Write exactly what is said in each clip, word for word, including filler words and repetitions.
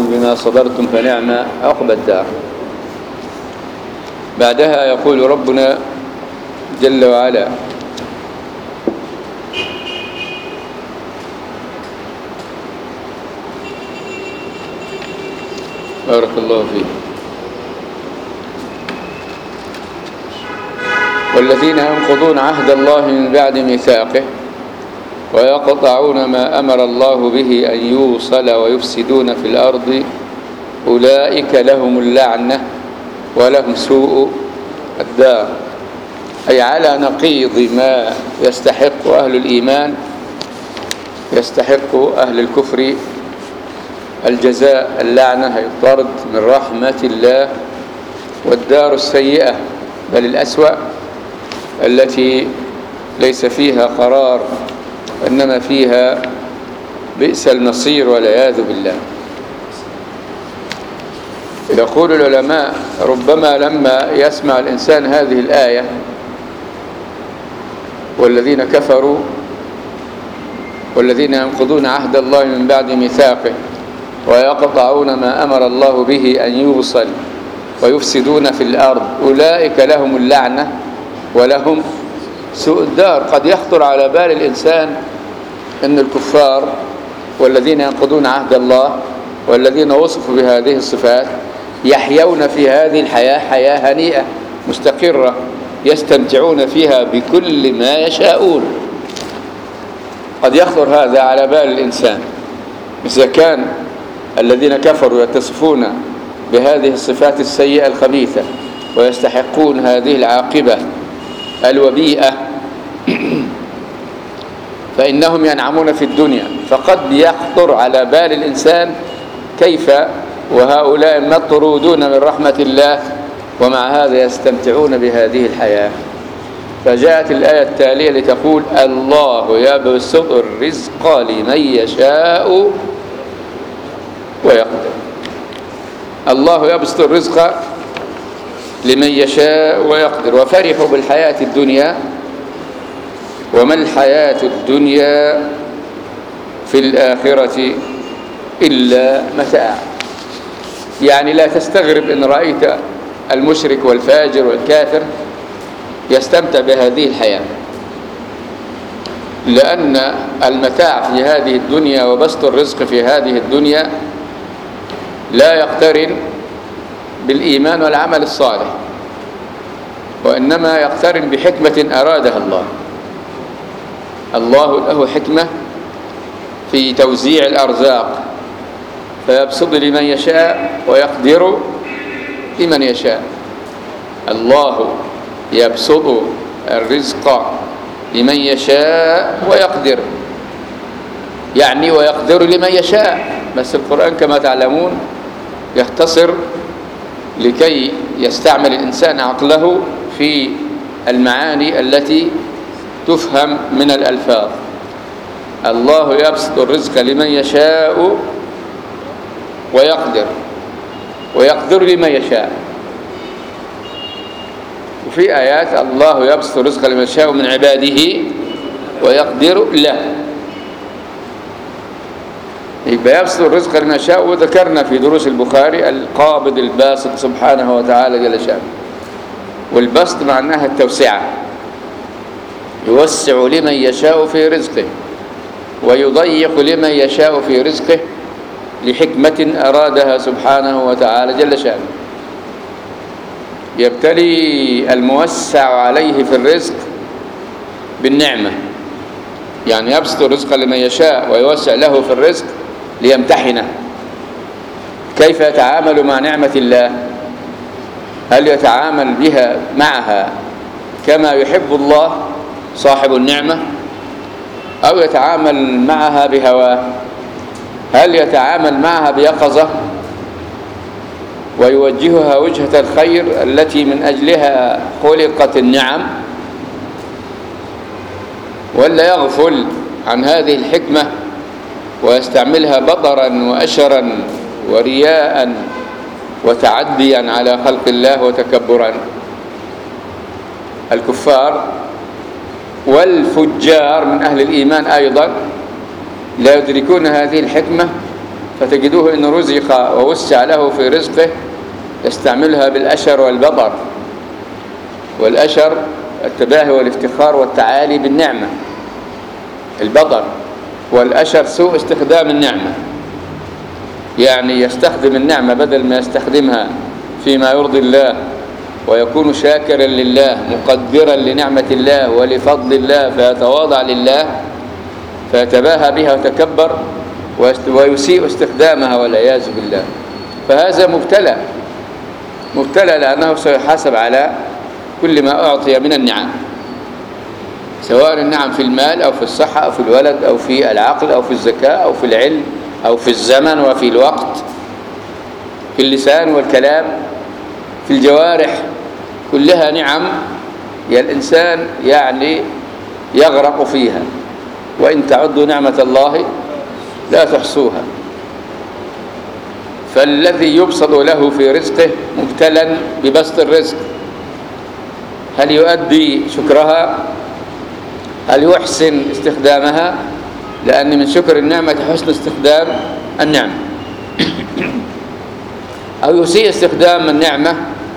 بما صبرتم فنعم عقبى الدار. بعدها يقول ربنا جل وعلا: بارك الله فيك. والذين ينقضون عهد الله من بعد ميثاقه ويقطعون ما أمر الله به أن يوصل ويفسدون في الأرض أولئك لهم اللعنة ولهم سوء الدار. أي على نقيض ما يستحق أهل الإيمان يستحق أهل الكفر الجزاء اللعنة، أي الطرد من رحمة الله، والدار السيئة بل الأسوأ التي ليس فيها قرار وإنما فيها بئس المصير والعياذ بالله. يقول العلماء: ربما لما يسمع الإنسان هذه الآية والذين كفروا والذين ينقضون عهد الله من بعد ميثاقه ويقطعون ما أمر الله به أن يوصل ويفسدون في الأرض أولئك لهم اللعنة ولهم سوء الدار، قد يخطر على بال الإنسان أن الكفار والذين ينقضون عهد الله والذين وصفوا بهذه الصفات يحيون في هذه الحياة حياة هنيئة مستقرة يستمتعون فيها بكل ما يشاءون. قد يخطر هذا على بال الإنسان. إذا كان الذين كفروا يتصفون بهذه الصفات السيئة الخبيثة ويستحقون هذه العاقبة الوبيئة فإنهم ينعمون في الدنيا، فقد يخطر على بال الإنسان كيف وهؤلاء مطرودون من رحمة الله ومع هذا يستمتعون بهذه الحياة. فجاءت الآية التالية لتقول: الله يبسط الرزق لمن يشاء ويقدر. الله يبسط الرزق لمن يشاء ويقدر. وفرحوا بالحياة الدنيا وما الحياة الدنيا في الآخرة إلا متاع. يعني لا تستغرب إن رأيت المشرك والفاجر والكافر يستمتع بهذه الحياة، لأن المتاع في هذه الدنيا وبسط الرزق في هذه الدنيا لا يقترن بالإيمان والعمل الصالح، وإنما يقترن بحكمة أرادها الله. الله له حكمة في توزيع الأرزاق، فيبسط لمن يشاء ويقدر لمن يشاء. الله يبسط الرزق لمن يشاء ويقدر، يعني ويقدر لمن يشاء. بس القرآن كما تعلمون يختصر لكي يستعمل الإنسان عقله في المعاني التي تفهم من الألفاظ. الله يبسط الرزق لمن يشاء ويقدر ويقدر لمن يشاء. وفي آيات: الله يبسط الرزق لمن يشاء من عباده ويقدر له. يبقى يبسط الرزق لمن يشاء، وذكرنا في دروس البخاري القابض الباسط سبحانه وتعالى جل شأنه. والبسط معناها التوسعة، يوسع لمن يشاء في رزقه ويضيق لمن يشاء في رزقه لحكمة أرادها سبحانه وتعالى جل شأنه. يبتلي الموسع عليه في الرزق بالنعمة، يعني يبسط الرزق لمن يشاء ويوسع له في الرزق ليمتحنه كيف يتعامل مع نعمة الله. هل يتعامل بها معها كما يحب الله صاحب النعمة، أو يتعامل معها بهواه؟ هل يتعامل معها بيقظة ويوجهها وجهة الخير التي من أجلها خلقت النعم، ولا يغفل عن هذه الحكمة ويستعملها بطرا وأشرا ورياء وتعديا على خلق الله وتكبرا؟ الكفار والفجار من أهل الإيمان أيضا لا يدركون هذه الحكمة فتجدوه إن رزق ووسع له في رزقه يستعملها بالأشر والبطر. والأشر التباهي والافتخار والتعالي بالنعمة، البطر. والأشر سوء استخدام النعمة، يعني يستخدم النعمة بدل ما يستخدمها فيما يرضي الله ويكون شاكرا لله مقدرا لنعمة الله ولفضل الله فيتواضع لله، فيتباهى بها ويتكبر ويسيء استخدامها والعياذ بالله. فهذا مبتلى مبتلى لأنه سيحاسب على كل ما أعطي من النعم، سواء النعم في المال أو في الصحة أو في الولد أو في العقل أو في الذكاء أو في العلم أو في الزمن وفي الوقت، في اللسان والكلام، في الجوارح، كلها نعم يا الإنسان يعني يغرق فيها، وإن تعدوا نعمة الله لا تحصوها. فالذي يبسط له في رزقه مبتلا ببسط الرزق، هل يؤدي شكرها؟ هل يحسن استخدامها؟ لأن من شكر النعمة حسن استخدام النعمة، أو يسيء استخدام النعمة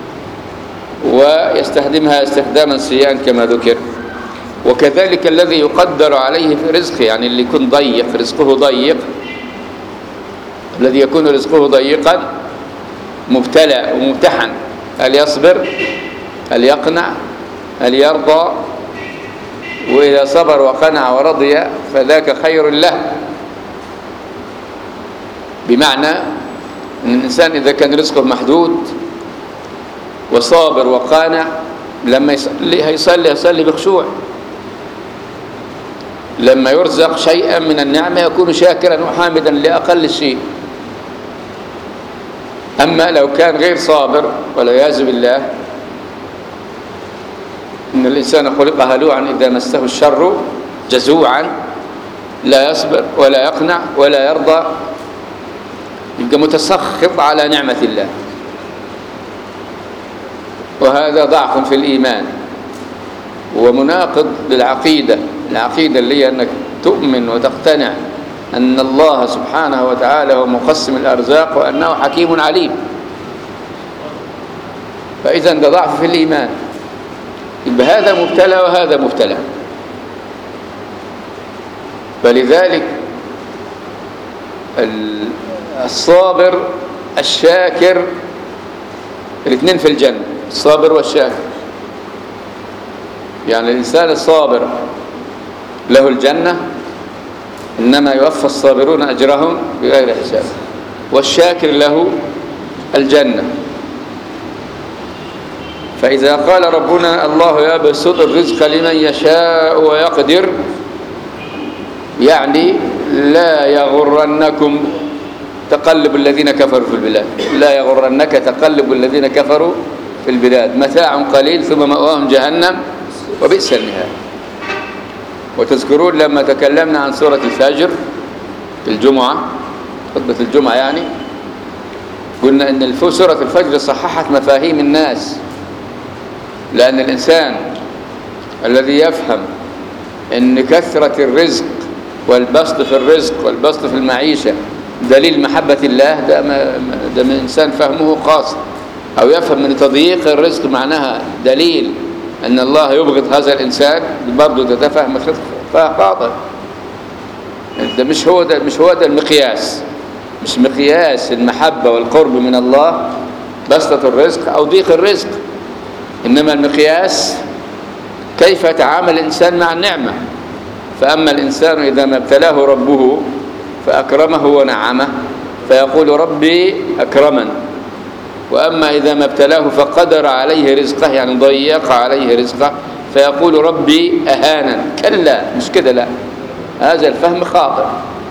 ويستخدمها استخداما سيئا كما ذكر. وكذلك الذي يقدر عليه في رزقه، يعني اللي يكون ضيق رزقه ضيق، الذي يكون رزقه ضيقا مبتلى وممتحن، هل يصبر؟ هل يقنع؟ هل يرضى؟ وإذا صبر وقنع ورضي فذاك خير له. بمعنى أن الإنسان إذا كان رزقه محدود وصابر وقانع، لما يصلي هيصلي يصلي بخشوع، لما يرزق شيئا من النعمة يكون شاكرا وحامدا لأقل شيء. أما لو كان غير صابر والعياذ بالله، إن الإنسان خلق هلوعا إذا مسه الشر جزوعا، لا يصبر ولا يقنع ولا يرضى، يبقى متسخط على نعمة الله، وهذا ضعف في الإيمان ومناقض للعقيدة. العقيدة اللي هي أنك تؤمن وتقتنع أن الله سبحانه وتعالى هو مقسم الأرزاق وأنه حكيم عليم، فإذا ده ضعف في الإيمان، يبقى هذا مبتلى وهذا مبتلى. فلذلك الصابر الشاكر الاثنين في الجنة، الصابر والشاكر. يعني الإنسان الصابر له الجنة، إنما يوفى الصابرون أجرهم بغير حساب، والشاكر له الجنة. فإذا قال ربنا الله يبسط الرزق لمن يشاء ويقدر، يعني لا يغرنكم تقلب الذين كفروا في البلاد، لا يغرنك تقلب الذين كفروا في البلاد، متاع قليل ثم مأواهم جهنم وبئس المهاد. وتذكرون لما تكلمنا عن سورة الفجر في الجمعة، خطبة الجمعة يعني، قلنا إن سورة الفجر صححت مفاهيم الناس، لأن الإنسان الذي يفهم إن كثرة الرزق والبسط في الرزق والبسط في المعيشة دليل محبة الله، ده, ده من إنسان فهمه قاصر، أو يفهم من تضييق الرزق معناها دليل أن الله يبغض هذا الإنسان، برضه ده, ده فهم خاطئ. ده مش هو ده مش هو ده المقياس، مش مقياس المحبة والقرب من الله بسطة الرزق أو ضيق الرزق، إنما المقياس كيف يتعامل الإنسان مع النعمة. فأما الإنسان إذا ما ابتلاه ربه فأكرمه ونعمه فيقول ربي أكرمن، وأما إذا ما ابتلاه فقدر عليه رزقه يعني ضيق عليه رزقه فيقول ربي أهانا. كلا، مش كده، لا، هذا الفهم خاطئ.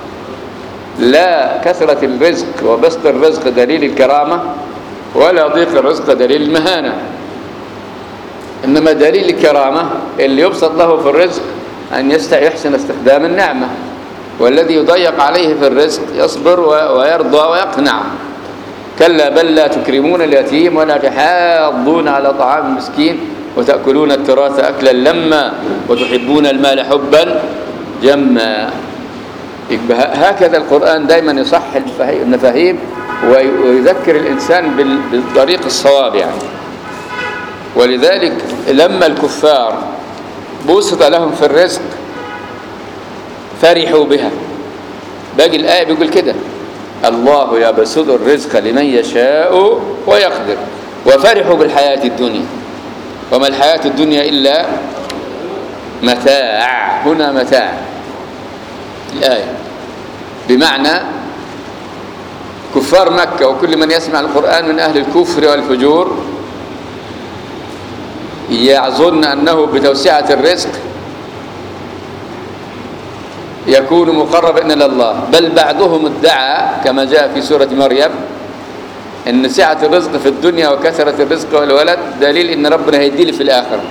لا كثرة الرزق وبسط الرزق دليل الكرامة، ولا ضيق الرزق دليل المهانة، إنما دليل الكرامة اللي يبسط له في الرزق أن يحسن استخدام النعمة، والذي يضيق عليه في الرزق يصبر ويرضى ويقنع. كلا بل لا تكرمون اليتيم ولا تحاضون على طعام المسكين وتأكلون التراث أكلا لما وتحبون المال حبا جما. يبقى هكذا القرآن دايما يصح المفاهيم ويذكر الإنسان بالطريق الصواب يعني. ولذلك لما الكفار بسط لهم في الرزق فرحوا بها. باقي الآية بيقول كده: الله يبسط الرزق لمن يشاء ويقدر وفرحوا بالحياة الدنيا وما الحياة الدنيا إلا متاع. هنا متاع الآية، بمعنى كفار مكة وكل من يسمع القرآن من أهل الكفر والفجور يظن أنه بتوسعة الرزق يكون مقربا إلى الله، بل بعضهم ادعى كما جاء في سورة مريم أن سعة الرزق في الدنيا وكثرة الرزق والولد دليل أن ربنا هيدي لي في الآخرة.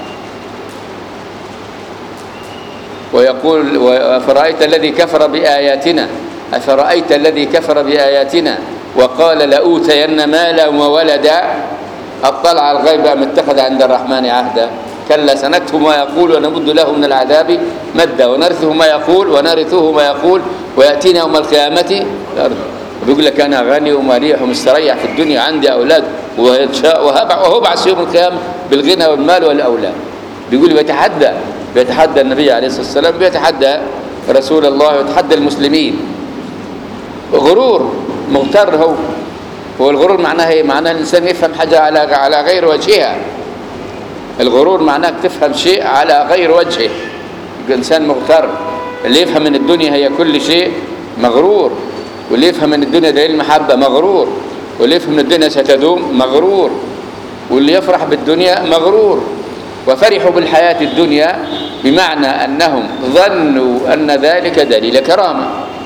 ويقول: أفرأيت الذي كفر بآياتنا أفرأيت الذي كفر بآياتنا وقال لأوتين مالا وولدا أطلع على الغيب أم اتخذ عند الرحمن عهدا كلا سنكتب ما يقول ونمد له من العذاب مدا ونرثه ما يقول ونرثه ما يقول ويأتينا يوم القيامة. بيقول لك أنا غني ومريح ومستريح في الدنيا، عندي أولاد وهبعث يوم القيامة بالغنى والمال والأولاد. بيقول بيتحدى بيتحدى النبي عليه الصلاة والسلام، بيتحدى رسول الله ويتحدى المسلمين. غرور مغتر. هو هو الغرور معناه ايه؟ معناه الإنسان يفهم حاجة على على غير وجهها. الغرور معناه تفهم شيء على غير وجهه. الإنسان مغتر. اللي يفهم من الدنيا هي كل شيء مغرور، واللي يفهم من الدنيا دليل المحبة مغرور، واللي يفهم من الدنيا ستدوم مغرور، واللي يفرح بالدنيا مغرور. وفرحوا بالحياة الدنيا بمعنى أنهم ظنوا أن ذلك دليل كرامة.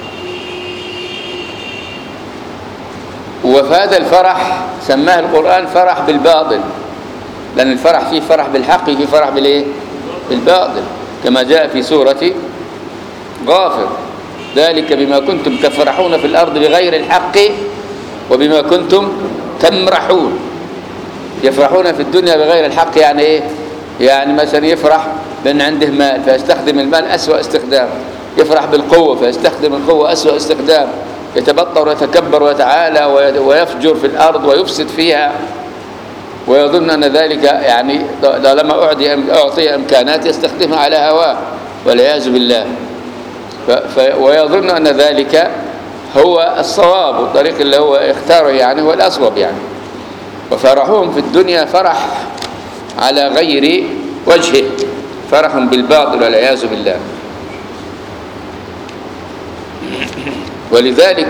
وفهذا الفرح سماه القرآن فرح بالباطل، لأن الفرح فيه فرح بالحق فيه فرح بالإيه؟ بالباطل، كما جاء في سورة غافر: ذلك بما كنتم تفرحون في الأرض بغير الحق وبما كنتم تمرحون. يفرحون في الدنيا بغير الحق يعني إيه؟ يعني مثلا يفرح بأن عنده مال فيستخدم المال أسوأ استخدام، يفرح بالقوة فيستخدم القوة أسوأ استخدام، يتبطر ويتكبر ويتعالى ويفجر في الأرض ويفسد فيها، ويظن أن ذلك يعني لما أعطي أعطي إمكانات يستخدمها على هواه والعياذ بالله. ويظن أن ذلك هو الصواب والطريق اللي هو اختاره يعني هو الأصوب يعني. وفرحهم في الدنيا فرح على غير وجهه، فرح بالباطل والعياذ بالله. ولذلك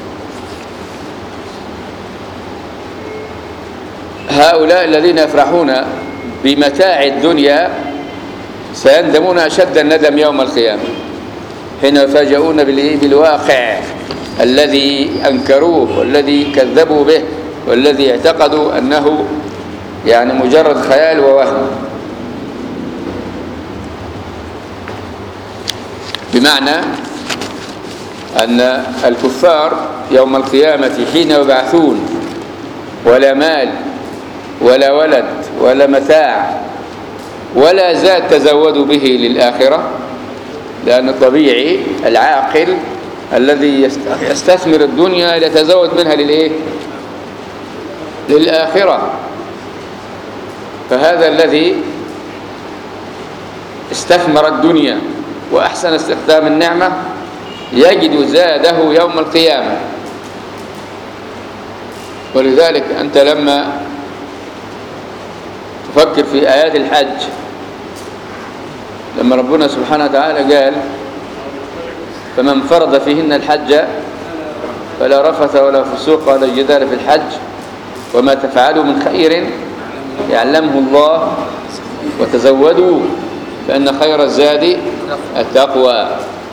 هؤلاء الذين يفرحون بمتاع الدنيا سيندمون أشد الندم يوم القيامة حين يفاجؤون بالواقع الذي أنكروه والذي كذبوا به والذي اعتقدوا أنه يعني مجرد خيال ووهم. بمعنى أن الكفار يوم القيامة حين يبعثون ولا مال ولا ولد ولا متاع ولا زاد تزودوا به للآخرة، لأن الطبيعي العاقل الذي يستثمر الدنيا يتزود منها للإيه؟ للآخرة. فهذا الذي استثمر الدنيا وأحسن استخدام النعمة يجد زاده يوم القيامة. ولذلك أنت لما تفكر في آيات الحج، لما ربنا سبحانه وتعالى قال: فمن فرض فيهن الحج فلا رفث ولا فسوق ولا جدال في الحج وما تفعلوا من خير يعلمه الله وتزودوا فإن خير الزاد التقوى.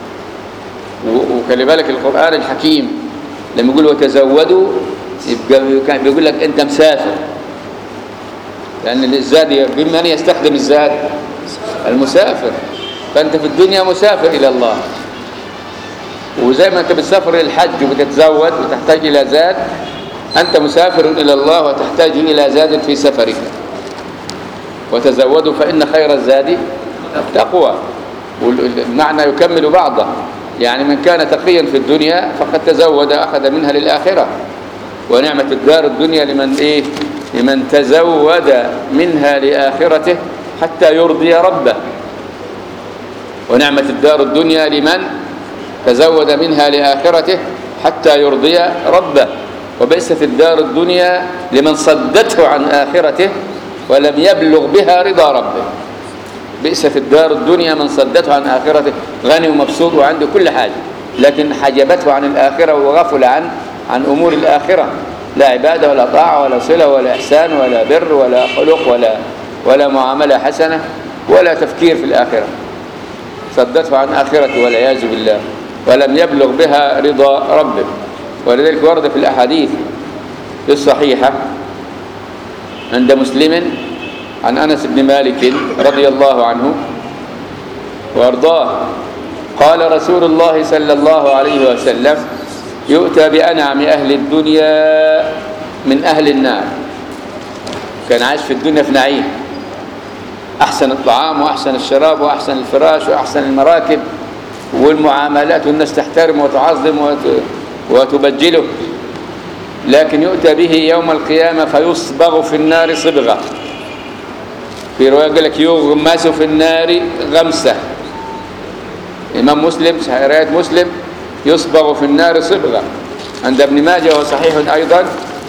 وخلي بالك القرآن الحكيم لما يقول وتزودوا يبقى بيقول لك أنت مسافر، لأن الزاد بمن يستخدم الزاد؟ المسافر. فأنت في الدنيا مسافر إلى الله، وزي ما أنت بتسافر إلى الحج وبتتزود وتحتاج إلى زاد، أنت مسافر إلى الله وتحتاج إلى زاد في سفرك. وتزودوا فإن خير الزاد التقوى. والمعنى يكمل بعضه، يعني من كان تقيا في الدنيا فقد تزود أخذ منها للآخرة. ونعمة الدار الدنيا لمن إيه؟ لمن تزود منها لآخرته حتى يرضي ربه. ونعمة الدار الدنيا لمن تزود منها لآخرته حتى يرضي ربه. وبئست الدار الدنيا لمن صدته عن آخرته ولم يبلغ بها رضا ربه. بئست الدار الدنيا من صدته عن آخرته، غني ومبسوط وعنده كل حاجة، لكن حجبته عن الآخرة وغفل عن عن أمور الآخرة، لا عبادة ولا طاعة ولا صلة ولا إحسان ولا بر ولا خلق ولا ولا معاملة حسنة ولا تفكير في الآخرة. صدته عن آخرته والعياذ بالله، ولم يبلغ بها رضا ربه. ولذلك ورد في الأحاديث الصحيحة عند مسلم عن أنس بن مالك رضي الله عنه وأرضاه قال رسول الله صلى الله عليه وسلم: يؤتى بأنعم أهل الدنيا من أهل النار. كان عايش في الدنيا في نعيم، أحسن الطعام وأحسن الشراب وأحسن الفراش وأحسن المراكب والمعاملات، والناس تحترم وتعظم وتبجله. لكن يؤتى به يوم القيامة فيصبغ في النار صبغة. في رواية يقول لك يغمس في النار غمسة. إمام مسلم رواية مسلم يصبغ في النار صبغة. عند ابن ماجه وصحيح أيضا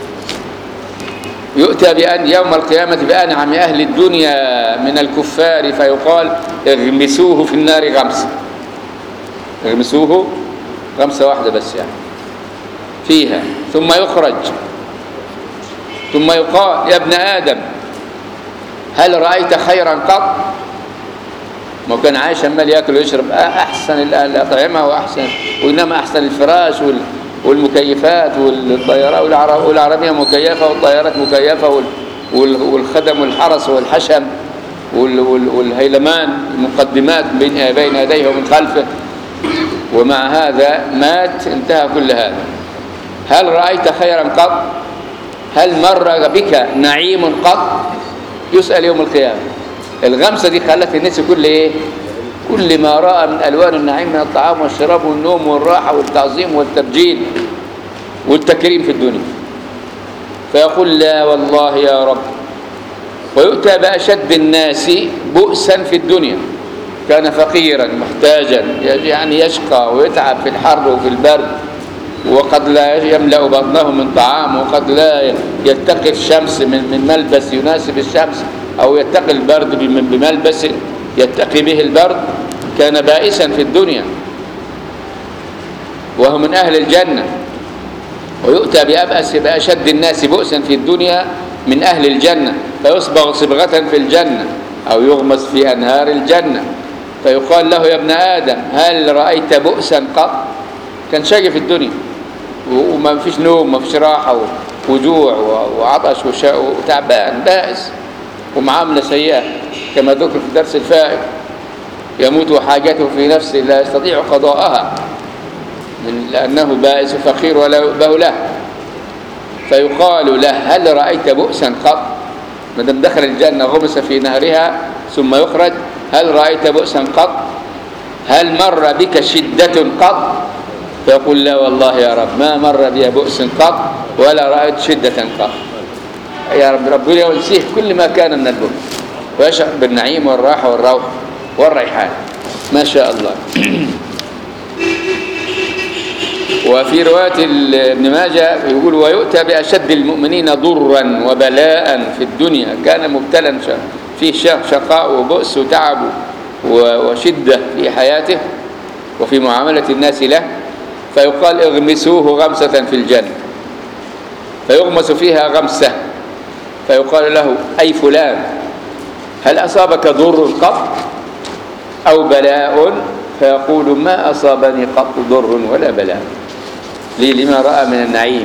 يؤتى بأن يوم القيامة بأنعم أهل الدنيا من الكفار فيقال: اغمسوه في النار غمسة. اغمسوه غمسة واحدة بس يعني فيها، ثم يخرج ثم يقال: يا ابن آدم هل رأيت خيرا قط؟ ما كان عايش عمال ياكل ويشرب احسن الاطعمه واحسن وانما احسن الفراش والمكيفات والطيارات والعربيه مكيفه والطيارات مكيفه والخدم والحرس والحشم والهيلمان المقدمات بين بين يديه ومن خلفه، ومع هذا مات انتهى كل هذا. هل رأيت خيرا قط؟ هل مر بك نعيم قط؟ يسأل يوم القيامة. الغمسة دي خلت الناس كل ايه؟ كل ما رأى من ألوان النعيم من الطعام والشراب والنوم والراحة والتعظيم والتبجيل والتكريم في الدنيا، فيقول: لا والله يا رب. ويؤتى بأشد الناس بؤسا في الدنيا، كان فقيرا محتاجا يعني يشقى ويتعب في الحر وفي البرد، وقد لا يملأ بطنه من طعام، وقد لا يتقي الشمس من ملبس يناسب الشمس، أو يتقي البرد بملبس يتقي به البرد. كان بائسا في الدنيا وهو من أهل الجنة. ويؤتى بأبأس بأشد الناس بؤسا في الدنيا من أهل الجنة فيصبغ صبغة في الجنة أو يغمس في أنهار الجنة، فيقال له: يا ابن آدم هل رأيت بؤسا قط؟ كان شقي في الدنيا وما فيش نوم، ما فيش راحة وجوع وعطش وتعبان بائس ومعاملة سيئة كما ذكر في الدرس الفائت. يموت وحاجته في نفسه لا يستطيع قضاءها من لأنه بائس فقير ولا يؤبه له، فيقال له: هل رأيت بؤسا قط؟ ما دام دخل الجنة غمس في نهرها ثم يخرج: هل رأيت بؤسا قط؟ هل مر بك شدة قط؟ فيقول: لا والله يا رب ما مر بي بؤس قط ولا رأيت شدة قط. يا رب ربنا ينسيه كل ما كان من البؤس ويشعر بالنعيم والراحة والروح والريحان ما شاء الله. وفي رواية ابن ماجه يقول: ويؤتى بأشد المؤمنين ضرا وبلاء في الدنيا، كان مبتلا فيه شقاء وبؤس وتعب وشدة في حياته وفي معاملة الناس له، فيقال: اغمسوه غمسة في الجنة، فيغمس فيها غمسة، فيقال له: أي فلان هل أصابك ضر قط أو بلاء؟ فيقول: ما أصابني قط ضر ولا بلاء، لي لما رأى من النعيم.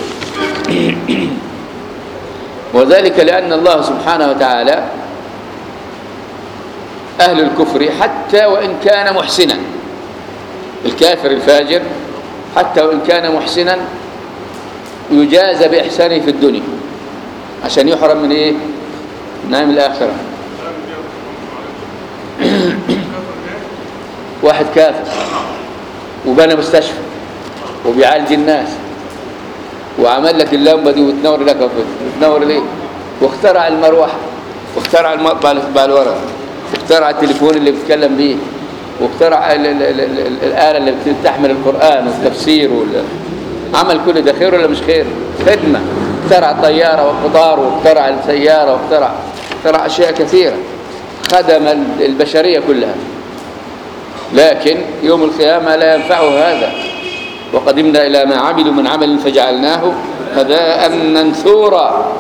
وذلك لأن الله سبحانه وتعالى أهل الكفر حتى وإن كان محسنا، الكافر الفاجر حتى وإن كان محسنا يجازى بإحسانه في الدنيا عشان يحرم من إيه؟ نعيم الآخرة. واحد كافر وبنى مستشفى وبيعالج الناس وعمل لك اللمبه دي وتنور لك وتنور ليه، واخترع المروحه واخترع المطبعه اللي تطبع الورق واخترع التليفون اللي بيتكلم بيه واخترع ال ال ال ال الآلة اللي بتحمل القرآن والتفسير وال... عمل كل ده خير ولا مش خير؟ خدمة. اخترع الطيارة والقطار واخترع السيارة واخترع اخترع أشياء كثيرة خدم البشرية كلها، لكن يوم القيامة لا ينفعه هذا. وقدمنا إلى ما عملوا من عمل فجعلناه هباء منثورا.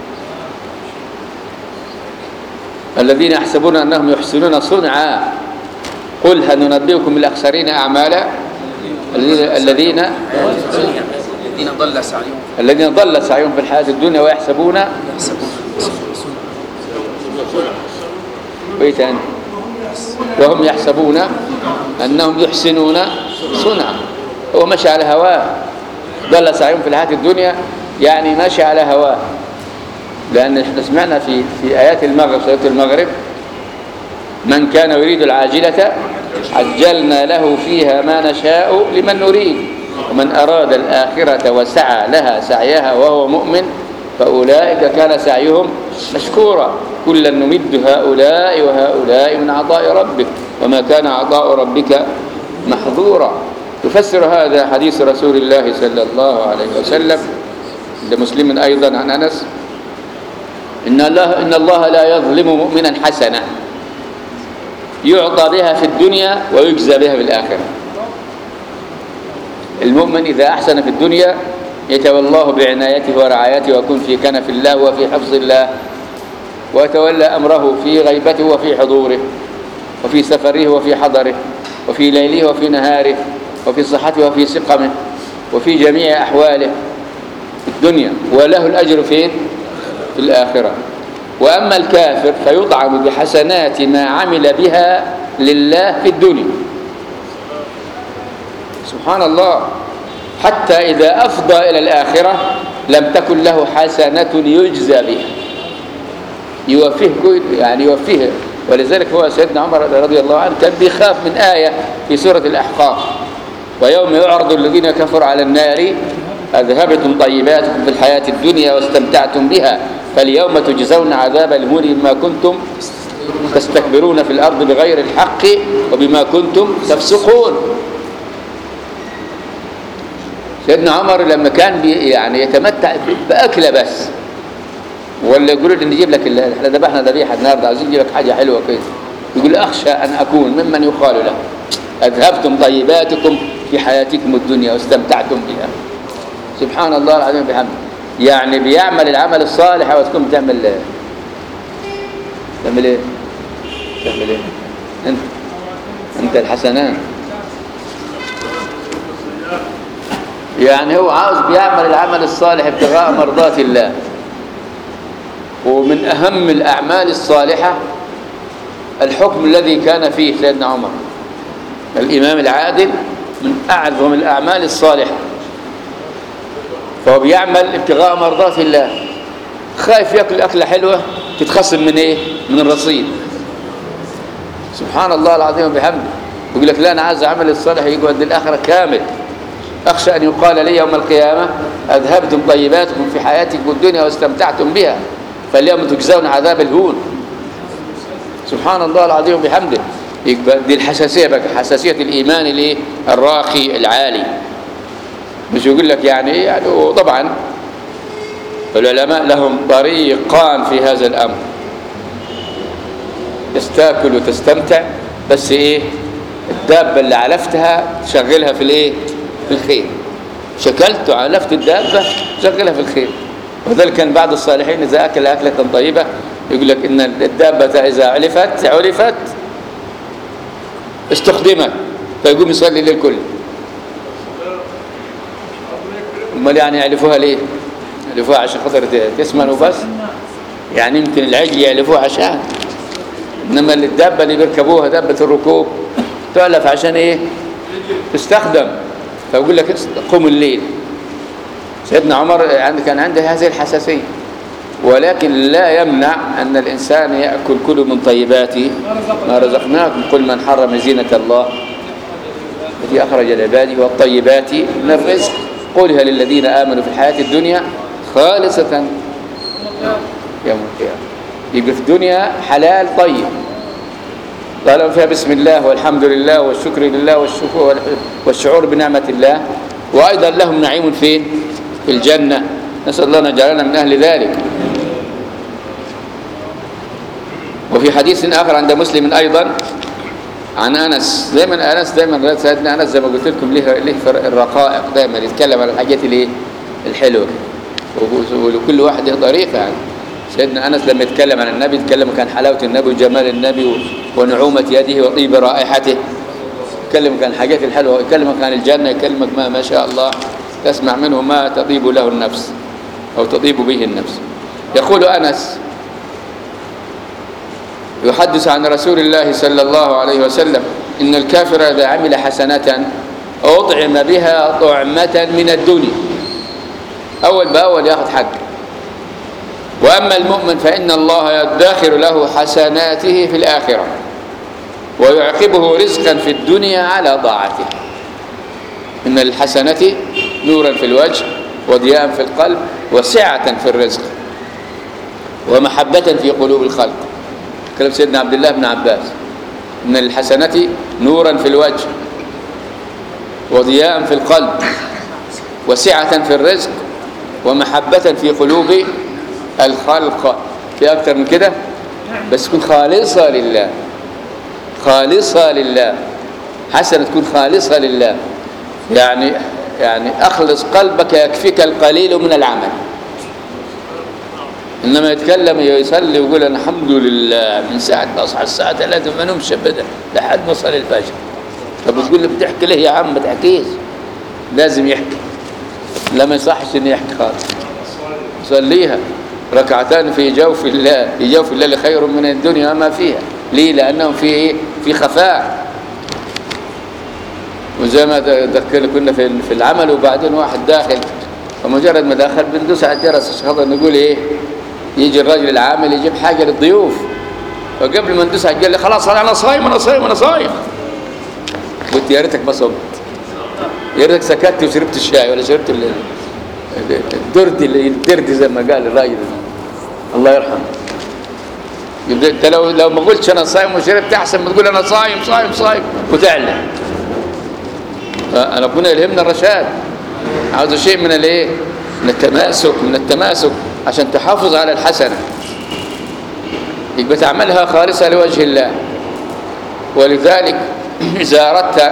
الذين يحسبون أنهم يحسنون صنعا قل هل ننبئكم بالأخسرين أعمالا الذين الذين ضل سعيهم الذين ضل سعيهم في الحياة الدنيا ويحسبون بيتان وهم يحسبون أنهم يحسنون صنعا. هو مشي على هواه، ضل سعيهم في الحياة الدنيا يعني ماشي على هواه. لأن احنا سمعنا في في آيات المغرب سورة المغرب من كان يريد العاجلة عجلنا له فيها ما نشاء لمن نريد ومن أراد الآخرة وسعى لها سعيها وهو مؤمن فأولئك كان سعيهم مشكورا كلا نمد هؤلاء وهؤلاء من عطاء ربك وما كان عطاء ربك محظورا. يفسر هذا حديث رسول الله صلى الله عليه وسلم عند مسلم أيضا عن أنس إن الله, إن الله لا يظلم مؤمنا حسنة يعطى بها في الدنيا ويجزى بها في الآخرة. المؤمن إذا أحسن في الدنيا يتولاه بعنايته ورعايته ويكون في كنف الله وفي حفظ الله ويتولى أمره في غيبته وفي حضوره وفي سفره وفي حضره وفي ليله وفي نهاره وفي صحته وفي سقمه وفي جميع أحواله في الدنيا وله الأجر فين؟ في الآخرة. وأما الكافر فيطعم بحسنات ما عمل بها لله في الدنيا. سبحان الله. حتى إذا أفضى إلى الآخرة لم تكن له حسنة يجزى بها يوفيه يعني يوفيه. ولذلك هو سيدنا عمر رضي الله عنه كان بيخاف من آية في سورة الأحقاف ويوم يعرض الذين كفروا على النار أذهبتم طيباتكم في الحياة الدنيا واستمتعتم بها فاليوم تجزون عذاب الهون بما كنتم تستكبرون في الأرض بغير الحق وبما كنتم تفسقون. سيدنا عمر لما كان بي يعني يتمتع بأكلة بس ولا يقولوا لي نجيب لك احنا ذبحنا ذبيحة النهارده عايزين نجيب لك حاجة حلوة كده يقول أخشى أن أكون ممن يقال له أذهبتم طيباتكم في حياتكم الدنيا واستمتعتم بها. سبحان الله العظيم بحمده. يعني بيعمل العمل الصالح وتكون بتعمل تعمل ايه تعمل ايه انت انت الحسنات. يعني هو عاوز بيعمل العمل الصالح ابتغاء مرضات الله. ومن أهم الأعمال الصالحة الحكم الذي كان فيه سيدنا عمر الإمام العادل من أعظم الأعمال الصالحة. فهو بيعمل ابتغاء مرضات الله خايف يأكل أكلة حلوة تتخصم من إيه؟ من الرصيد. سبحان الله العظيم وبحمده. يقول لك لا أنا عايز عمل الصالح يقعد للآخرة كامل. أخشى أن يقال لي يوم القيامة أذهبتم طيباتكم في حياتكم الدنيا واستمتعتم بها فاليوم تجزون عذاب الهون. سبحان الله العظيم وبحمده. دي الحساسية بقى حساسية الإيمان الايه الراقي العالي. مش يقول لك يعني ايه يعني. وطبعا العلماء لهم طريقان في هذا الأمر تستاكل وتستمتع بس ايه الدابة اللي علفتها تشغلها في الايه في الخير. شكلت وعلفت الدابة شغلها في الخير. وذلك كان بعض الصالحين إذا أكل أكلة طيبة يقول لك إن الدابة إذا علفت علفت استخدمت فيقوم يصلي الليل كله. امال يعني يعلفوها ليه؟ يعلفوها عشان خاطر تسمن وبس؟ يعني يمكن العجل يعلفوها عشان، انما الدابه اللي بيركبوها دابه الركوب تعلف عشان ايه؟ تستخدم. فيقول لك قوم الليل. سيدنا عمر كان عنده هذه الحساسيه ولكن لا يمنع أن الإنسان يأكل كل من طيبات ما رزقناكم. قل من حرم زينة الله التي أخرج لعباده والطيبات من الرزق قولها للذين آمنوا في الحياة الدنيا خالصة يوم القيامة. يبقى في الدنيا حلال طيب قالوا فيها بسم الله والحمد لله والشكر لله والشكر والشعور بنعمة الله، وأيضا لهم نعيم فين؟ في الجنة، نسأل الله أن يجعلنا من أهل ذلك. وفي حديث آخر عند مسلم أيضا عن أنس، دائما أنس دائما سيدنا أنس زي ما قلت لكم له له الرقائق، دائما يتكلم عن الحاجات اللي الحلوة، ولكل واحد له طريقة. يعني سيدنا أنس لما يتكلم عن النبي يتكلم كان حلاوة النبي وجمال النبي ونعومة يده وطيب رائحته، يتكلم كان الحاجات الحلوة، يكلمك عن الجنة، يكلمك ما ما شاء الله تسمع منه ما تطيب له النفس أو تطيب به النفس. يقول أنس يحدث عن رسول الله صلى الله عليه وسلم إن الكافر إذا عمل حسنة أطعم بها طعمة من الدنيا، أول بأول يأخذ حقه. وأما المؤمن فإن الله يدخر له حسناته في الآخرة ويعقبه رزقا في الدنيا على طاعته. إن الحسنة نورا في الوجه وضياء في القلب وسعة في الرزق ومحبة في قلوب الخلق. كلام سيدنا عبد الله بن عباس إن الحسنة نورا في الوجه وضياء في القلب وسعة في الرزق ومحبة في قلوب الخلق. في أكثر من كده؟ بس تكون خالصة لله، خالصة لله، حسنة تكون خالصة لله، يعني يعني أخلص قلبك يكفيك القليل من العمل. إنما يتكلم يصلي ويقول أنا الحمد لله من ساعة ما أصحى الساعة ثلاثة ما نمش أبدا لحد ما أصلي الفجر. طب بتقول لي بتحكي ليه يا عم؟ ما تحكيش، لازم يحكي، لا ما يصحش إنه يحكي خالص. صليها ركعتان في جوف الله، في جوف الله خير من الدنيا وما فيها. ليه؟ لأنهم في إيه؟ في خفاء. وزي ما ذكرنا كنا في في العمل وبعدين واحد داخل، ومجرد ما دخل بندوس على الجرس عشان نقول إيه؟ يجي الراجل العامل يجيب حاجة للضيوف، وقبل ما ندوس على الجرس خلاص أنا صايم أنا صايم أنا صايم. قلت يا ريتك ما صمت، يا ريتك سكت وشربت الشاي ولا شربت الدردي الدردي زي ما قال الراجل الله يرحمه. انت لو لو ما قلتش انا صايم وشربت احسن ما تقول انا صايم صايم صايم وتعلن. انا كنا يلهمنا الرشاد، عاوز شيء من الايه؟ من التماسك، من التماسك عشان تحافظ على الحسنه، يبقى تعملها خالصه لوجه الله. ولذلك اذا اردت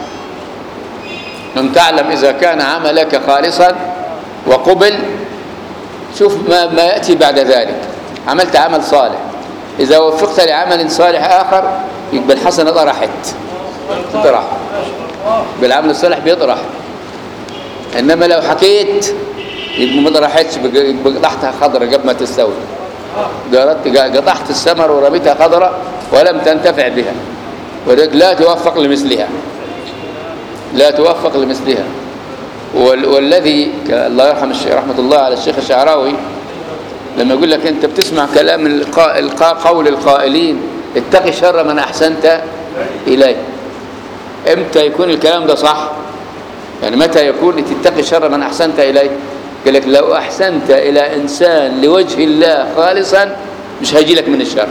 أن تعلم إذا كان عملك خالصا وقبل، شوف ما, ما يأتي بعد ذلك. عملت عمل صالح، إذا وفقت لعمل صالح آخر يبقى الحسنة طرحت تطرح، بالعمل الصالح بيطرح. إنما لو حكيت يبقى ما طرحتش، يبقى قطعتها خضرة قبل ما تستوي، قطعت الثمر ورميتها خضرة ولم تنتفع بها، ولذلك لا توفق لمثلها، لا توفق لمثلها. والذي الله يرحم رحمة الله على الشيخ الشعراوي لما يقول لك أنت بتسمع كلام القاء قول القائلين اتقي شر من أحسنت إليه، إمتى يكون الكلام ده صح؟ يعني متى يكون تتقي شر من أحسنت إليه؟ قال لك لو أحسنت إلى إنسان لوجه الله خالصا مش هيجي لك من الشر،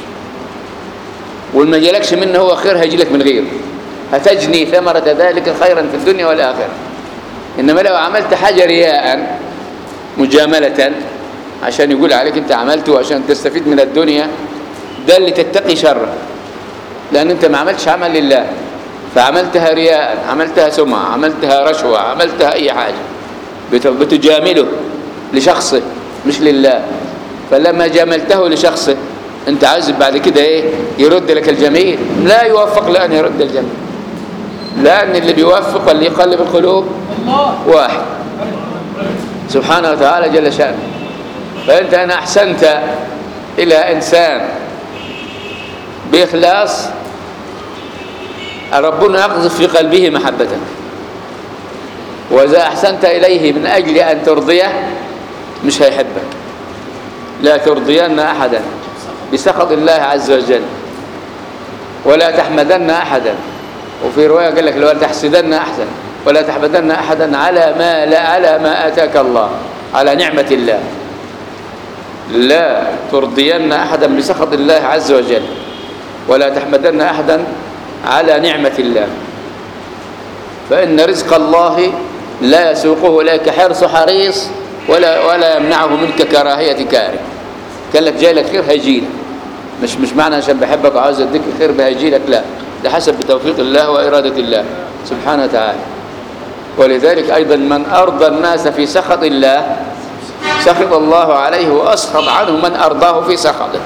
والما جالكش منه هو خير هيجي لك من غيره، هتجني ثمرة ذلك خيرا في الدنيا والآخرة. إنما لو عملت حاجة رياء مجاملة عشان يقول عليك أنت عملته عشان تستفيد من الدنيا، ده اللي تتقي شره، لأن أنت ما عملتش عمل لله، فعملتها رياء، عملتها سمعة، عملتها رشوة، عملتها أي حاجة، بتجامله لشخصه مش لله. فلما جاملته لشخصه أنت عايز بعد كده إيه؟ يرد لك الجميل؟ لا يوفق لأن يرد الجميل، لأن اللي بيوفق واللي يقلب القلوب واحد سبحانه وتعالى جل شأنه. فأنت أنا أحسنت إلى إنسان بإخلاص، ربنا يقذف في قلبه محبة، وإذا أحسنت إليه من أجل أن ترضيه مش هيحبك. لا ترضين أحدا بسخط الله عز وجل، ولا تحمدن أحدا، وفي رواية قال لك: لا تحسدن أحسن ولا تحبدن أحدا على ما لا على ما آتاك الله، على نعمة الله. لا ترضين أحدا بسخط الله عز وجل، ولا تحمدن أحدا على نعمة الله، فإن رزق الله لا يسوقه إليك حرص حريص ولا ولا يمنعه منك كراهية كاره. قال لك جاي لك خير هيجيلك، مش مش معنى عشان بحبك وعاوز اديك الخير بهيجيلك، لا، ده حسب بتوفيق الله وإرادة الله سبحانه وتعالى. ولذلك أيضا من أرضى الناس في سخط الله سخط الله عليه وأسخط عنه من أرضاه في سخطه.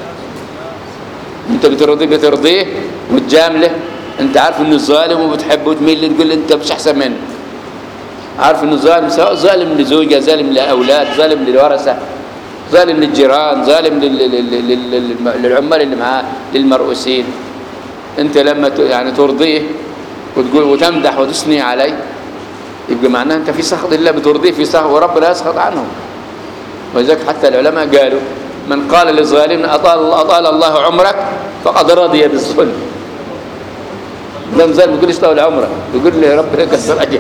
أنت بترضيه بترضيه وتجامله، أنت عارف إنه ظالم وبتحبه وتميل تقول أنت مش أحسن منه، عارف إنه ظالم، سواء ظالم لزوجة، ظالم لأولاد، ظالم للورثة، ظالم للجيران، ظالم للعمال اللي معاه، للمرؤوسين. أنت لما يعني ترضيه وتقول وتمدح وتثني عليه يبقى معناه أنت في سخط الله، بترضيه في سخط وربنا يسخط عنه. ولذلك حتى العلماء قالوا: من قال للظالم أطال, أطال الله عمرك فقد رضي بالظلم. ده ظالم ما تقولش طول عمرك، يقول لي ربنا كسر أجلك،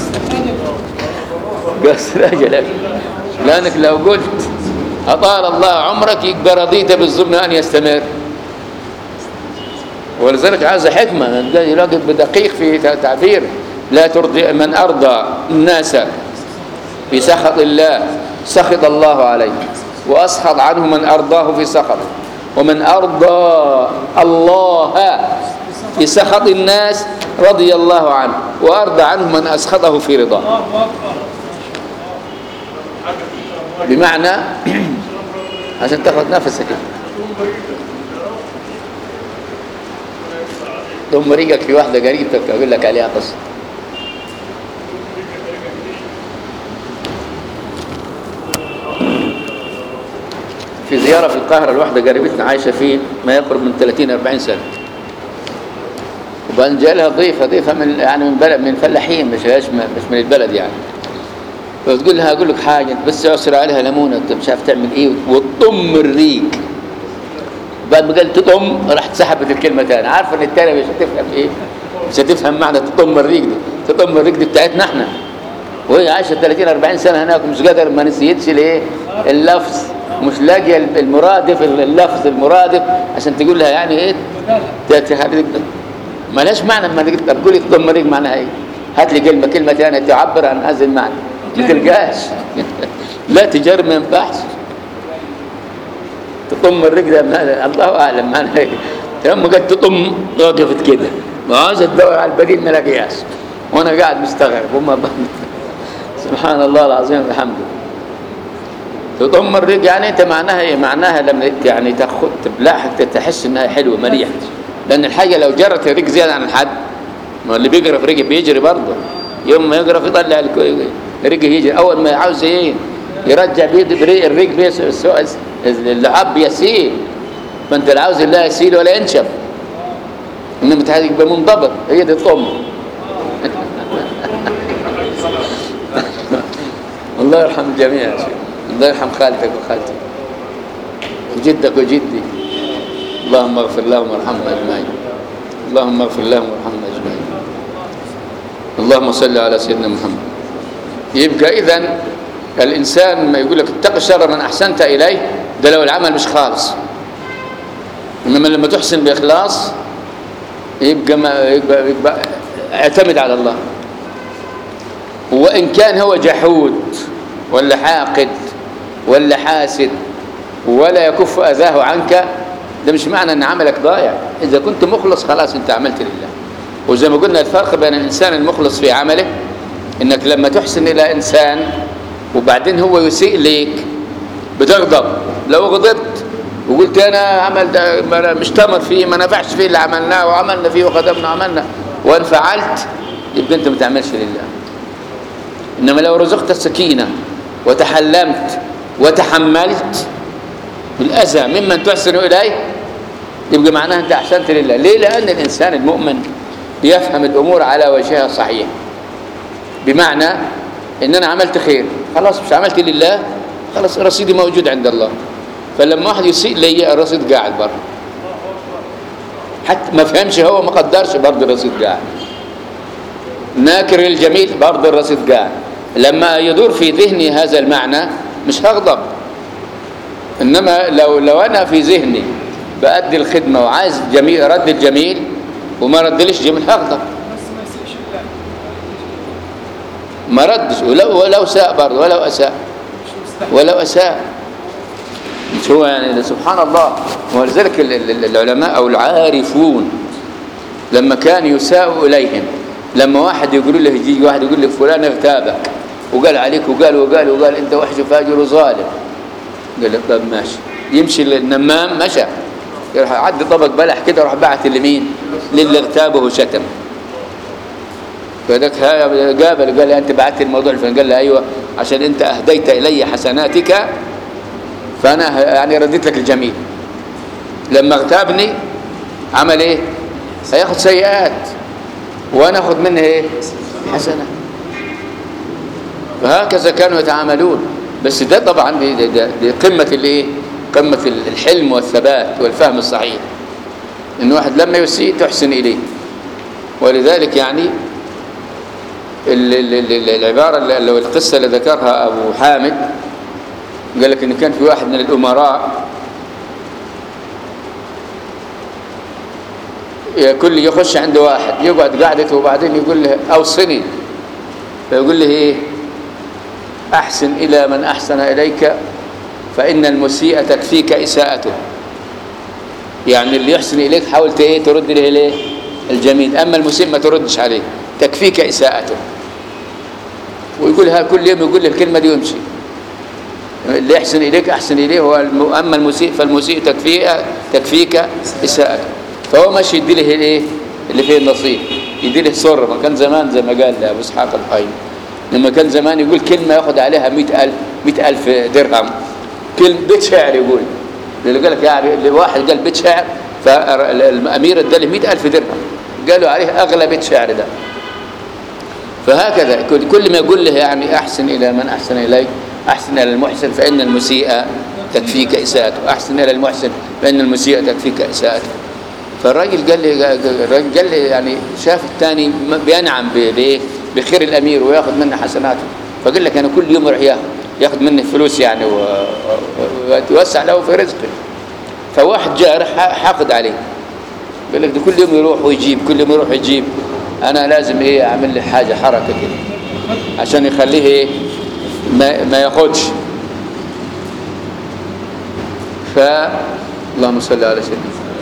كسر أجلك، لأنك لو قلت أطال الله عمرك يبقى رضيت بالظلم أن يستمر. ولذلك عايز حكمة، يلاقي بدقيق في تعبير: لا ترضي من أرضى الناس في سخط الله سخط الله عليه وأسخط عنه من أرضاه في سخطه، ومن أرضى الله في سخط الناس رضي الله عنه وأرضى عنه من أسخطه في رضاه. بمعنى عشان تاخذ نفسك ضم ريقك في واحدة قريبتك أقول لك عليها قصة. في زيارة في القاهرة الواحدة قريبتنا عايشة فيه ما يقرب من ثلاثين أربعين سنة، وبعدين جاء لها ضيفة ضيفة من يعني من بلد من فلاحين، مش مش من البلد يعني. فتقول لها: أقول لك حاجة، أنت بس عصر عليها ليمونة، أنت مش عارف تعمل إيه، وتضم الريق. بعد ما قالت تضم راحت سحبت الكلمة تاني، عارفة إن التانية مش هتفهم إيه، مش هتفهم معنى تضم الريق دي. تضم الريق دي بتاعتنا إحنا، وهي عايشة ثلاثين أربعين سنة هناك ومش قادر، ما نسيتش الإيه اللفظ، مش لاقية المرادف، اللفظ المرادف عشان تقول لها يعني إيه ما لهاش معنى. لما تقولي تضم الريق معناها إيه؟ هات لي كلمة كلمة ثانية تعبر عن هذا المعنى، ما تلقاش. لا تجرب ما ينفعش. تطم الرجل الله اعلم معناها ايه. لما قد تطم وقفت كده وعاوزه تدور على البديل ما لاقيهاش، وانا قاعد مستغرب وما سبحان الله العظيم وبحمده. تطم الرجل يعني انت معناها ايه؟ معناها لما يعني تاخذ تبلعها تحس انها حلوه مليحه، لان الحاجه لو جرت الرجل زياده عن الحد، ما اللي بيقرا في رجل بيجري برضه، يوم ما يقرا يطلع الرجل يجري. اول ما عاوز ايه يرجع بيد الرجل بيس اللعاب بيسيل، فانت لا عاوز الله يسيل ولا ينشف، انما تحتاج يبقى منضبط. هي دي الطم. الله يرحم الجميع يا شيخ، الله يرحم خالتك وخالتك وجدك وجدي، اللهم اغفر لهم وارحمهم اجمعين، اللهم اغفر لهم وارحمهم اجمعين، اللهم صل على سيدنا محمد. يبقى اذا الانسان ما يقول لك اتق الشر من احسنت اليه، ده لو العمل مش خالص، انما لما تحسن باخلاص يبقى, ما يبقى, يبقى اعتمد على الله. وان كان هو جحود ولا حاقد ولا حاسد ولا يكف اذاه عنك، ده مش معنى ان عملك ضايع. اذا كنت مخلص خلاص انت عملت لله. وزي ما قلنا الفرق بين الانسان المخلص في عمله، انك لما تحسن الى انسان وبعدين هو يسيء ليك بتغضب. لو غضبت وقلت انا عمل ده مش تمر فيه، ما نفعش فيه اللي عملناه وعملنا فيه وخدمنا وعملنا وانفعلت، يبقى انت ما تعملش لله. انما لو رزقت السكينه وتحلمت وتحملت بالاذى ممن تحسن اليه، يبقى معناها انت احسنت لله. ليه؟ لان الانسان المؤمن يفهم الامور على وجهها الصحيح، بمعنى ان انا عملت خير خلاص مش عملت لله، خلاص رصيدي موجود عند الله. فلما واحد يسيء لي الرصيد قاعد بره، حتى ما فهمش هو ما قدرش برضه الرصيد قاعد. ناكر الجميل برضه الرصيد قاعد. لما يدور في ذهني هذا المعنى مش هغضب، انما لو لو انا في ذهني بأدي الخدمه وعايز جميل رد الجميل وما ردليش جميل هغضب. ما ردش ولو ولو ساء برضه ولو اساء ولو اساء مش هو يعني سبحان الله. ولذلك العلماء او العارفون لما كان يساء اليهم، لما واحد يقول له يجي واحد يقول لك فلان اغتابك وقال عليك وقال وقال وقال انت وحش وفاجر وظالم، قال لك طب ماشي. يمشي النمام مشى يروح يعدي طبق بلح كده يروح باعت لمين؟ للي اغتابه وشتم. فذاك قابل قال لي انت بعت الموضوع الفلاني، قال له ايوه عشان انت اهديت الي حسناتك فانا يعني رديت لك الجميل. لما اغتابني عمل ايه؟ هياخد سيئات وانا اخذ منه ايه؟ حسنات. فهكذا كانوا يتعاملون. بس ده طبعا دي, دي, دي قمه الايه؟ قمه الحلم والثبات والفهم الصحيح، ان واحد لما يسيء تحسن اليه. ولذلك يعني العباره اللي القصه اللي ذكرها ابو حامد قال لك ان كان في واحد من الامراء كل يخش عند واحد يقعد قعدته وبعدين يقول له اوصني، فيقول له ايه؟ احسن الى من احسن اليك فان المسيء تكفيك اساءته. يعني اللي يحسن اليك حاول ايه؟ ترد له ليه؟ الجميل. اما المسيء ما تردش عليه، تكفيك اساءته. ويقولها كل يوم يقول له الكلمه دي ويمشي. اللي يحسن اليك احسن اليه، هو اما المسيء فالمسيء تكفيك تكفيك اساءته. فهو ماشي يدي له الايه؟ اللي فيه النصيب، يدي له سر. ما كان زمان زي ما قال ابو اسحاق الحي، لما كان زمان يقول كلمه ياخذ عليها مئة ألف مئة ألف درهم، كلمه بيت شعر يقول. اللي قال لك يعني اللي واحد قال بيت شعر فالامير ادى له مئة ألف درهم، قالوا عليه اغلى بيت شعر ده. فهكذا كل ما يقول له يعني احسن الى من احسن اليك، احسن الى المحسن فان المسيء تكفيك اساءته، احسن الى المحسن فان المسيء تكفيك اساءته. فالراجل قال لي الراجل قال لي يعني شاف الثاني بينعم بايه؟ بخير الامير وياخذ منه حسناته، فقال لك انا كل يوم يروح ياخذ ياخذ منه فلوس يعني ويوسع له في رزقه. فواحد جاء حاقد عليه قال لك ده كل يوم يروح ويجيب، كل يوم يروح يجيب، انا لازم ايه اعمل له حاجه حركه كده عشان يخليه ايه ما, ما ياخدش. ف اللهم صل على سيدنا.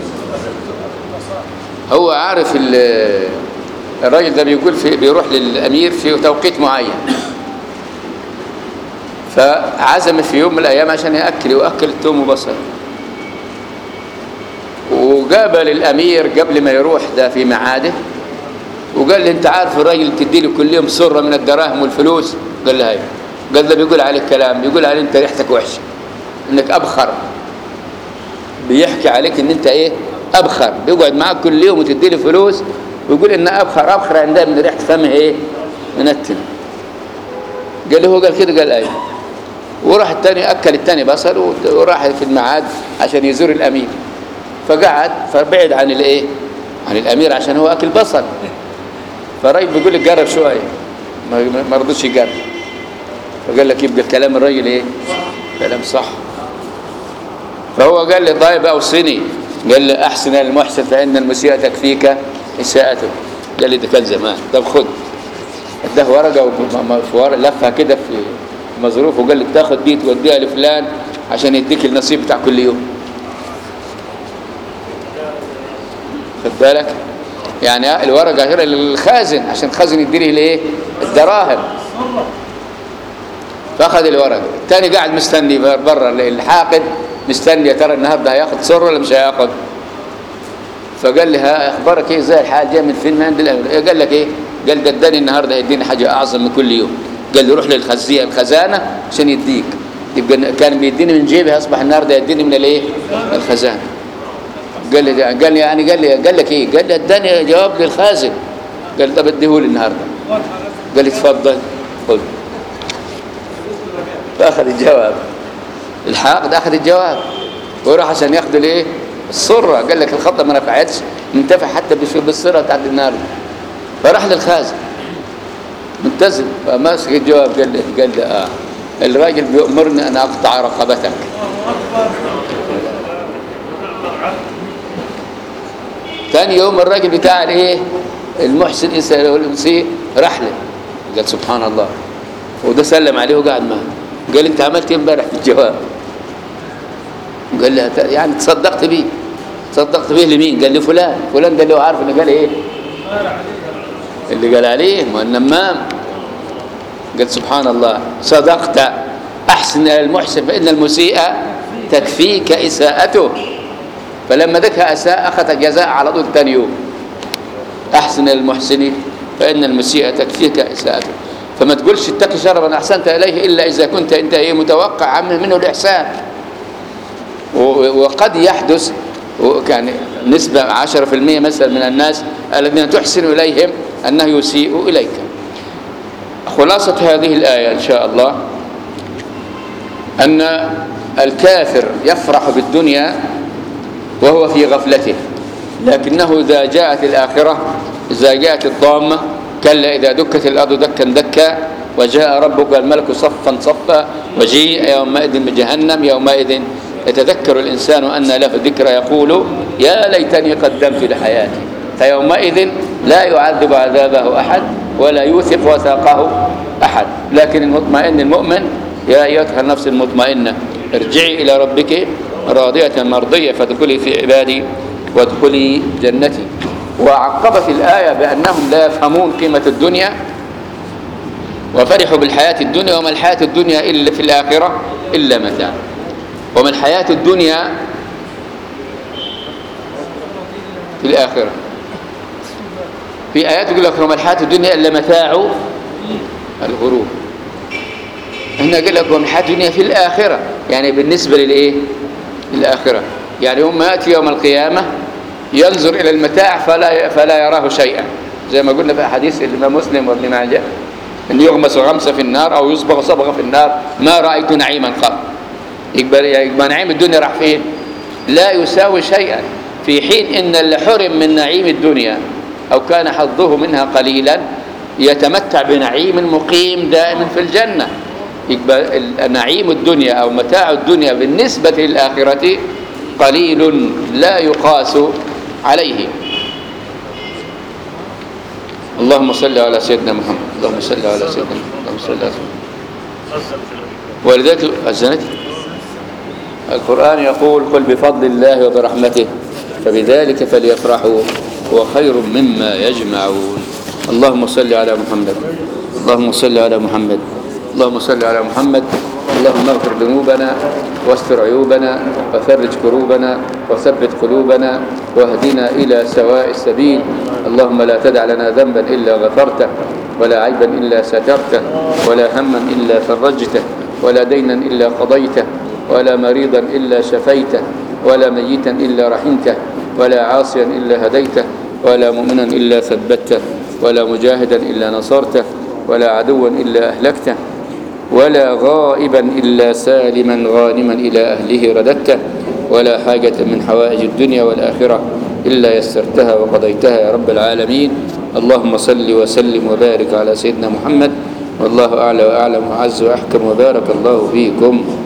هو عارف الراجل ده بيقول في بيروح للامير في توقيت معين، فعزم في يوم من الايام عشان ياكل ياكل التوم وبصل، وقابل الامير قبل ما يروح ده في معاده وقال لي انت عارف الراجل تدي له كل يوم سره من الدراهم والفلوس؟ قال له هاي. قال له بيقول عليك كلام، بيقول عليك انت ريحتك وحشه، انك ابخر، بيحكي عليك ان انت ايه؟ ابخر. بيقعد معك كل يوم وتدي له فلوس ويقول ان ابخر ابخر عندها من ريحه فمه ايه؟ منتن. قال له هو قال كده؟ قال ايوه. وراح الثاني اكل الثاني بصل وراح في الميعاد عشان يزور الامير، فقعد فبعد عن الايه؟ عن الامير عشان هو اكل بصل. فالراجل بيقول لك جرب شويه، ما رضيش يجرب. فقال لك يبقى الكلام الراجل ايه؟ كلام صح. فهو قال لي طيب اوصني، قال لي احسن المحسن فان المسيء تكفيك اساءته. قال لي ده كان زمان. طب خد، اداه ورقه وورقه لفها كده في مظروف وقال لك تاخد دي توديها لفلان عشان يديك النصيب بتاع كل يوم. خد بالك؟ يعني الورقه غير للخازن عشان الخازن يديله الايه؟ الدراهم. فاخذ الورقه، الثاني قاعد مستني برا الحاقد مستني يا ترى النهارده هياخد سر ولا مش هياخد. فقال لي ها اخبارك ايه؟ زي الحال جاي من فين؟ من عند الامير. قال لك ايه؟ قال ده اداني النهارده هيديني حاجه اعظم من كل يوم. قال لي روح للخزيه الخزانه عشان يديك. يبقى كان بيديني من جيبي اصبح النهارده يديني من الايه؟ الخزانه. قال لي قال لي يعني قال لي قال لك ايه؟ قال لي اداني جواب للخازن. قال لي طب اديهولي النهارده. قال لي اتفضل خذ. فاخذ الجواب، الحاقد اخذ الجواب وراح عشان ياخذ الايه؟ السره. قال لك الخطه ما نفعتش، منتفع حتى بالسره بتاعت النهارده. فراح للخازن ملتزم. فماسك الجواب قال لي قال لي اه الراجل بيأمرني ان اقطع رقبتك. ثاني يوم الراجل بتاع الايه المحسن يسأله المسيء راح له قال سبحان الله، وده سلم عليه وقعد معه. قال انت عملت ايه امبارح في الجواب؟ قال لي يعني تصدقت بيه. تصدقت بيه لمين؟ قال لي فلان. فلان ده اللي هو عارف انه قال ايه اللي قال عليه ما النمام. قال سبحان الله صدقت، احسن الى المحسن فان المسيء تكفيك اساءته. فلما ذكر اساء اخذ الجزاء على طول ثاني يوم. احسن الى المحسن فان المسيء تكفيك اساءته. فما تقولش اتق شر من احسنت اليه الا اذا كنت انت ايه متوقع عنه منه الاحسان. وقد يحدث يعني نسبة عشرة في المئة مثلا من الناس الذين تحسن إليهم أنه يسيء إليك. خلاصة هذه الآية إن شاء الله أن الكافر يفرح بالدنيا وهو في غفلته، لكنه إذا جاءت الآخرة، إذا جاءت الضامة، كلا إذا دكت الأرض دكا دكا وجاء ربك الملك صفا صفا وجيء يومئذ بجهنم يومئذ يتذكر الإنسان أن له ذكرى يقول يا ليتني قدمت لحياتي. فيومئذ لا يعذب عذابه أحد ولا يوثق وثاقه أحد. لكن المطمئن المؤمن يا أيتها النفس المطمئنة ارجعي إلى ربك راضية مرضية فادخلي في عبادي وادخلي جنتي. وعقبت الآية بأنهم لا يفهمون قيمة الدنيا وفرحوا بالحياة الدنيا، وما الحياة الدنيا إلا في الآخرة إلا متاع. وما الحياة الدنيا في الآخرة. في آيات يقول لك وما الحياة الدنيا إلا متاع الغرور. هنا قال لك وما الحياة الدنيا في الآخرة، يعني بالنسبة للإيه؟ للآخرة. يعني يوم ما يأتي يوم القيامة ينظر إلى المتاع فلا فلا يراه شيئا، زي ما قلنا في حديث الإمام مسلم وابن ماجه أن يغمس غمسة في النار أو يصبغ صبغة في النار ما رأيت نعيما قط. يبقى يبقى نعيم الدنيا راح فين؟ لا يساوي شيئا، في حين ان اللي حرم من نعيم الدنيا او كان حظه منها قليلا يتمتع بنعيم مقيم دائما في الجنة. يبقى نعيم الدنيا او متاع الدنيا بالنسبة للآخرة قليل لا يقاس عليه. اللهم صل على سيدنا محمد. اللهم صل على سيدنا محمد. اللهم صل على سيدنا محمد. ولذلك الزنات القرآن يقول قل بفضل الله وبرحمته فبذلك فليفرحوا هو خير مما يجمعون. اللهم صل على محمد. اللهم صل على محمد. اللهم صل على محمد. اللهم اغفر ذنوبنا واستر عيوبنا وفرج كروبنا وثبت قلوبنا واهدنا إلى سواء السبيل. اللهم لا تدع لنا ذنبا إلا غفرته ولا عيبا إلا سترته ولا هما إلا فرجته ولا دينا إلا قضيته ولا مريضا إلا شفيته ولا ميتا إلا رحمته ولا عاصيا إلا هديته ولا مؤمنا إلا ثبته ولا مجاهدا إلا نصرته ولا عدوا إلا أهلكته ولا غائبا إلا سالما غانما إلى أهله رددته ولا حاجة من حوائج الدنيا والآخرة إلا يسرتها وقضيتها يا رب العالمين. اللهم صل وسلم وبارك على سيدنا محمد والله أعلى وأعلم وأعز وأحكم وبارك الله فيكم.